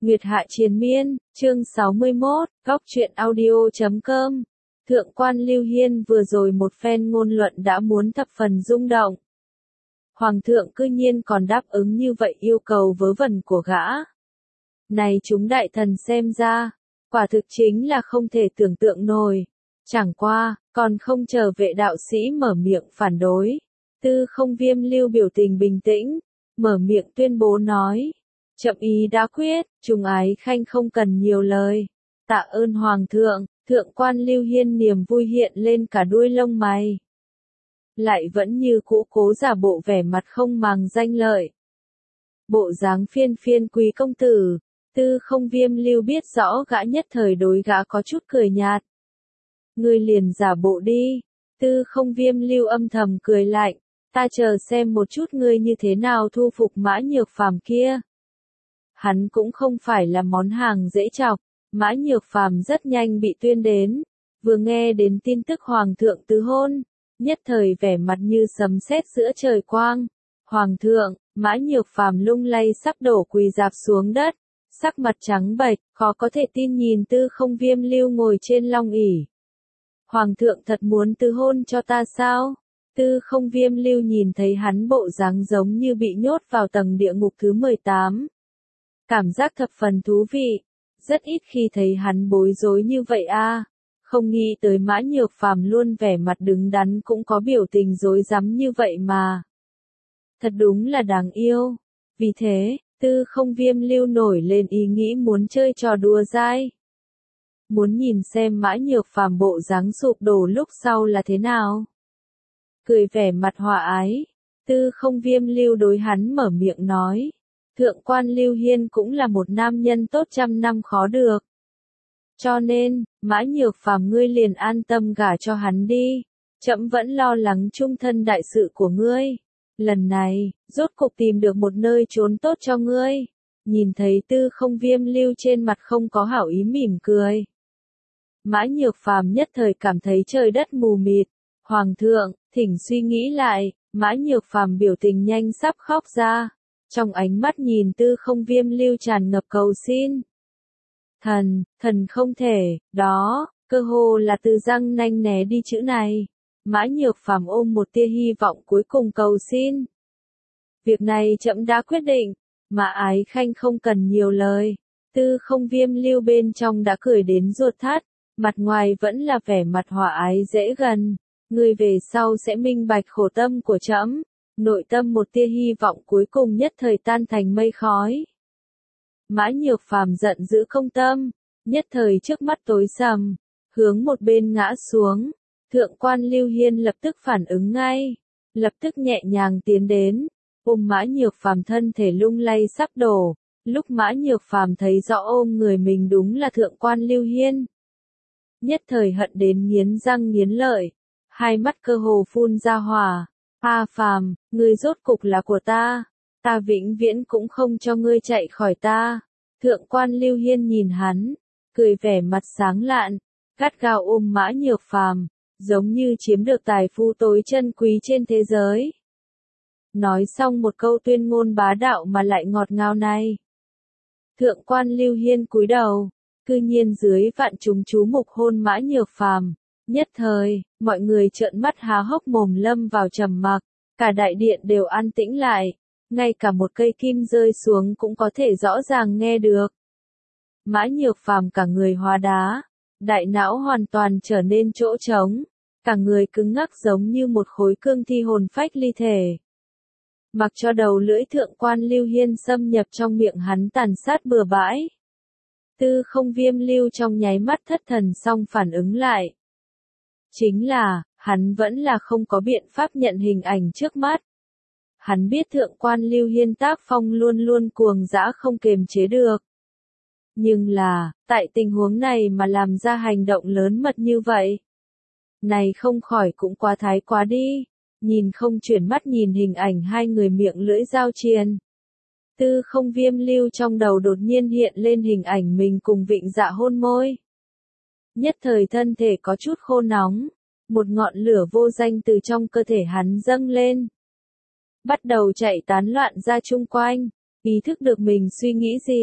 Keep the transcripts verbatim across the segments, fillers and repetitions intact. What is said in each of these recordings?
Nguyệt Hạ Triền Miên, chương sáu mươi mốt, góc truyện audio chấm com. Thượng quan Lưu Hiên vừa rồi một phen ngôn luận đã muốn thập phần rung động. Hoàng thượng cư nhiên còn đáp ứng như vậy yêu cầu vớ vẩn của gã. Này chúng đại thần xem ra, quả thực chính là không thể tưởng tượng nổi. Chẳng qua, còn không chờ vệ đạo sĩ mở miệng phản đối. Tư Không Viêm Lưu biểu tình bình tĩnh, mở miệng tuyên bố nói. Chậm ý đã quyết, Trùng Ái Khanh không cần nhiều lời. Tạ ơn Hoàng thượng, thượng quan Lưu Hiên niềm vui hiện lên cả đuôi lông mày. Lại vẫn như cũ cố giả bộ vẻ mặt không màng danh lợi. Bộ dáng phiên phiên quý công tử, Tư Không Viêm Lưu biết rõ gã nhất thời đối gã có chút cười nhạt. Ngươi liền giả bộ đi, Tư Không Viêm Lưu âm thầm cười lạnh, ta chờ xem một chút ngươi như thế nào thu phục Mã Nhược Phàm kia. Hắn cũng không phải là món hàng dễ chọc, Mã Nhược Phàm rất nhanh bị tuyên đến, vừa nghe đến tin tức Hoàng thượng tứ hôn, nhất thời vẻ mặt như sấm sét giữa trời quang. Hoàng thượng, Mã Nhược Phàm lung lay sắp đổ quỳ rạp xuống đất, sắc mặt trắng bệch, khó có thể tin nhìn Tư Không Viêm Lưu ngồi trên long ỷ. Hoàng thượng thật muốn tứ hôn cho ta sao? Tư Không Viêm Lưu nhìn thấy hắn bộ dáng giống như bị nhốt vào tầng địa ngục thứ mười tám. Cảm giác thập phần thú vị, rất ít khi thấy hắn bối rối như vậy a. À. Không nghĩ tới Mã Nhược Phàm luôn vẻ mặt đứng đắn cũng có biểu tình rối rắm như vậy mà. Thật đúng là đáng yêu. Vì thế, Tư Không Viêm Lưu nổi lên ý nghĩ muốn chơi trò đùa dai. Muốn nhìn xem Mã Nhược Phàm bộ dáng sụp đổ lúc sau là thế nào. Cười vẻ mặt hòa ái, Tư Không Viêm Lưu đối hắn mở miệng nói. Thượng quan Lưu Hiên cũng là một nam nhân tốt trăm năm khó được. Cho nên, Mã Nhược Phàm ngươi liền an tâm gả cho hắn đi. Trẫm vẫn lo lắng chung thân đại sự của ngươi. Lần này, rốt cục tìm được một nơi trốn tốt cho ngươi. Nhìn thấy Tư Không Viêm Lưu trên mặt không có hảo ý mỉm cười. Mã Nhược Phàm nhất thời cảm thấy trời đất mù mịt. Hoàng thượng, thỉnh suy nghĩ lại, Mã Nhược Phàm biểu tình nhanh sắp khóc ra. Trong ánh mắt nhìn Tư Không Viêm Lưu tràn ngập cầu xin. Thần, thần không thể, đó, cơ hồ là từ răng nanh né đi chữ này. Mã Nhược Phàm ôm một tia hy vọng cuối cùng cầu xin. Việc này trẫm đã quyết định, Mã Ái Khanh không cần nhiều lời. Tư Không Viêm Lưu bên trong đã cười đến ruột thắt, mặt ngoài vẫn là vẻ mặt hòa ái dễ gần. Người về sau sẽ minh bạch khổ tâm của trẫm. Nội tâm một tia hy vọng cuối cùng nhất thời tan thành mây khói. Mã Nhược Phàm giận dữ không tâm, nhất thời trước mắt tối sầm, hướng một bên ngã xuống. Thượng quan Lưu Hiên lập tức phản ứng ngay, lập tức nhẹ nhàng tiến đến, ôm Mã Nhược Phàm thân thể lung lay sắp đổ. Lúc Mã Nhược Phàm thấy rõ ôm người mình đúng là Thượng quan Lưu Hiên, nhất thời hận đến nghiến răng nghiến lợi, hai mắt cơ hồ phun ra hỏa. A Phàm, ngươi rốt cục là của ta, ta vĩnh viễn cũng không cho ngươi chạy khỏi ta. Thượng quan Lưu Hiên nhìn hắn, cười vẻ mặt sáng lạn, gắt gao ôm Mã Nhược Phàm, giống như chiếm được tài phú tối chân quý trên thế giới. Nói xong một câu tuyên ngôn bá đạo mà lại ngọt ngào này. Thượng quan Lưu Hiên cúi đầu, cư nhiên dưới vạn chúng chú mục hôn Mã Nhược Phàm. Nhất thời, mọi người trợn mắt há hốc mồm lâm vào trầm mặc, cả đại điện đều an tĩnh lại, ngay cả một cây kim rơi xuống cũng có thể rõ ràng nghe được. Mã Nhược Phàm cả người hóa đá, đại não hoàn toàn trở nên chỗ trống, cả người cứng ngắc giống như một khối cương thi hồn phách ly thể. Mặc cho đầu lưỡi Thượng quan Lưu Hiên xâm nhập trong miệng hắn tàn sát bừa bãi. Tư Không Viêm Lưu trong nháy mắt thất thần xong phản ứng lại. Chính là, hắn vẫn là không có biện pháp nhận hình ảnh trước mắt. Hắn biết Thượng quan Lưu Hiên tác phong luôn luôn cuồng dã không kềm chế được. Nhưng là, tại tình huống này mà làm ra hành động lớn mật như vậy. Này không khỏi cũng quá thái quá đi. Nhìn không chuyển mắt nhìn hình ảnh hai người miệng lưỡi giao triền. Tư Không Viêm Lưu trong đầu đột nhiên hiện lên hình ảnh mình cùng Vịnh Dạ hôn môi. Nhất thời thân thể có chút khô nóng, một ngọn lửa vô danh từ trong cơ thể hắn dâng lên. Bắt đầu chạy tán loạn ra chung quanh, ý thức được mình suy nghĩ gì,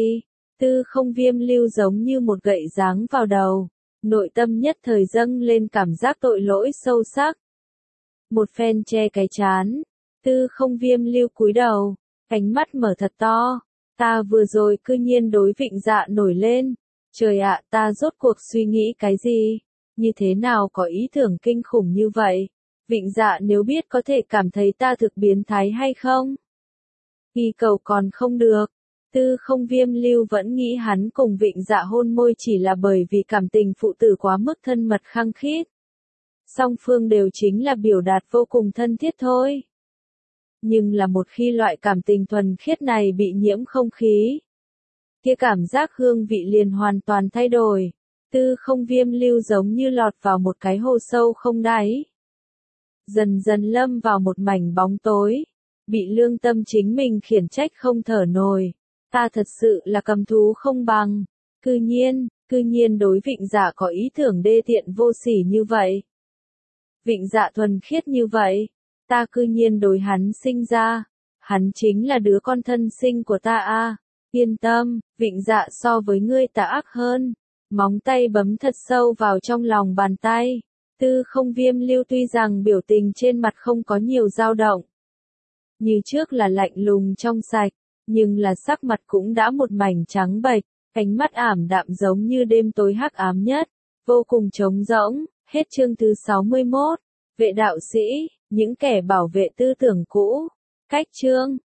Tư không viêm lưu giống như một gậy giáng vào đầu, nội tâm nhất thời dâng lên cảm giác tội lỗi sâu sắc. Một phen che cái chán, tư không viêm lưu cúi đầu, ánh mắt mở thật to, ta vừa rồi cư nhiên đối Vịnh Dạ nổi lên, trời ạ, ta rốt cuộc suy nghĩ cái gì, như thế nào có ý tưởng kinh khủng như vậy, Vịnh Dạ nếu biết có thể cảm thấy ta thực biến thái hay không? Nghi cầu còn không được. Tư không viêm lưu vẫn nghĩ hắn cùng Vịnh Dạ hôn môi chỉ là bởi vì cảm tình phụ tử quá mức thân mật khăng khít. Song phương đều chính là biểu đạt vô cùng thân thiết thôi. Nhưng là một khi loại cảm tình thuần khiết này bị nhiễm không khí, kia cảm giác hương vị liền hoàn toàn thay đổi. Tư không viêm lưu giống như lọt vào một cái hồ sâu không đáy. Dần dần lâm vào một mảnh bóng tối, bị lương tâm chính mình khiển trách không thở nổi. Ta thật sự là cầm thú không bằng, cư nhiên, cư nhiên đối Vịnh Dạ có ý tưởng đê tiện vô sỉ như vậy. Vịnh Dạ thuần khiết như vậy, ta cư nhiên đối hắn sinh ra, hắn chính là đứa con thân sinh của ta a. À. Yên tâm, Vịnh Dạ so với ngươi tà ác hơn. Móng tay bấm thật sâu vào trong lòng bàn tay. Tư không viêm lưu tuy rằng biểu tình trên mặt không có nhiều dao động, như trước là lạnh lùng trong sạch, nhưng là sắc mặt cũng đã một mảnh trắng bệch, ánh mắt ảm đạm giống như đêm tối hắc ám nhất, vô cùng trống rỗng. Hết chương thứ sáu mươi mốt, vệ đạo sĩ, những kẻ bảo vệ tư tưởng cũ. Cách chương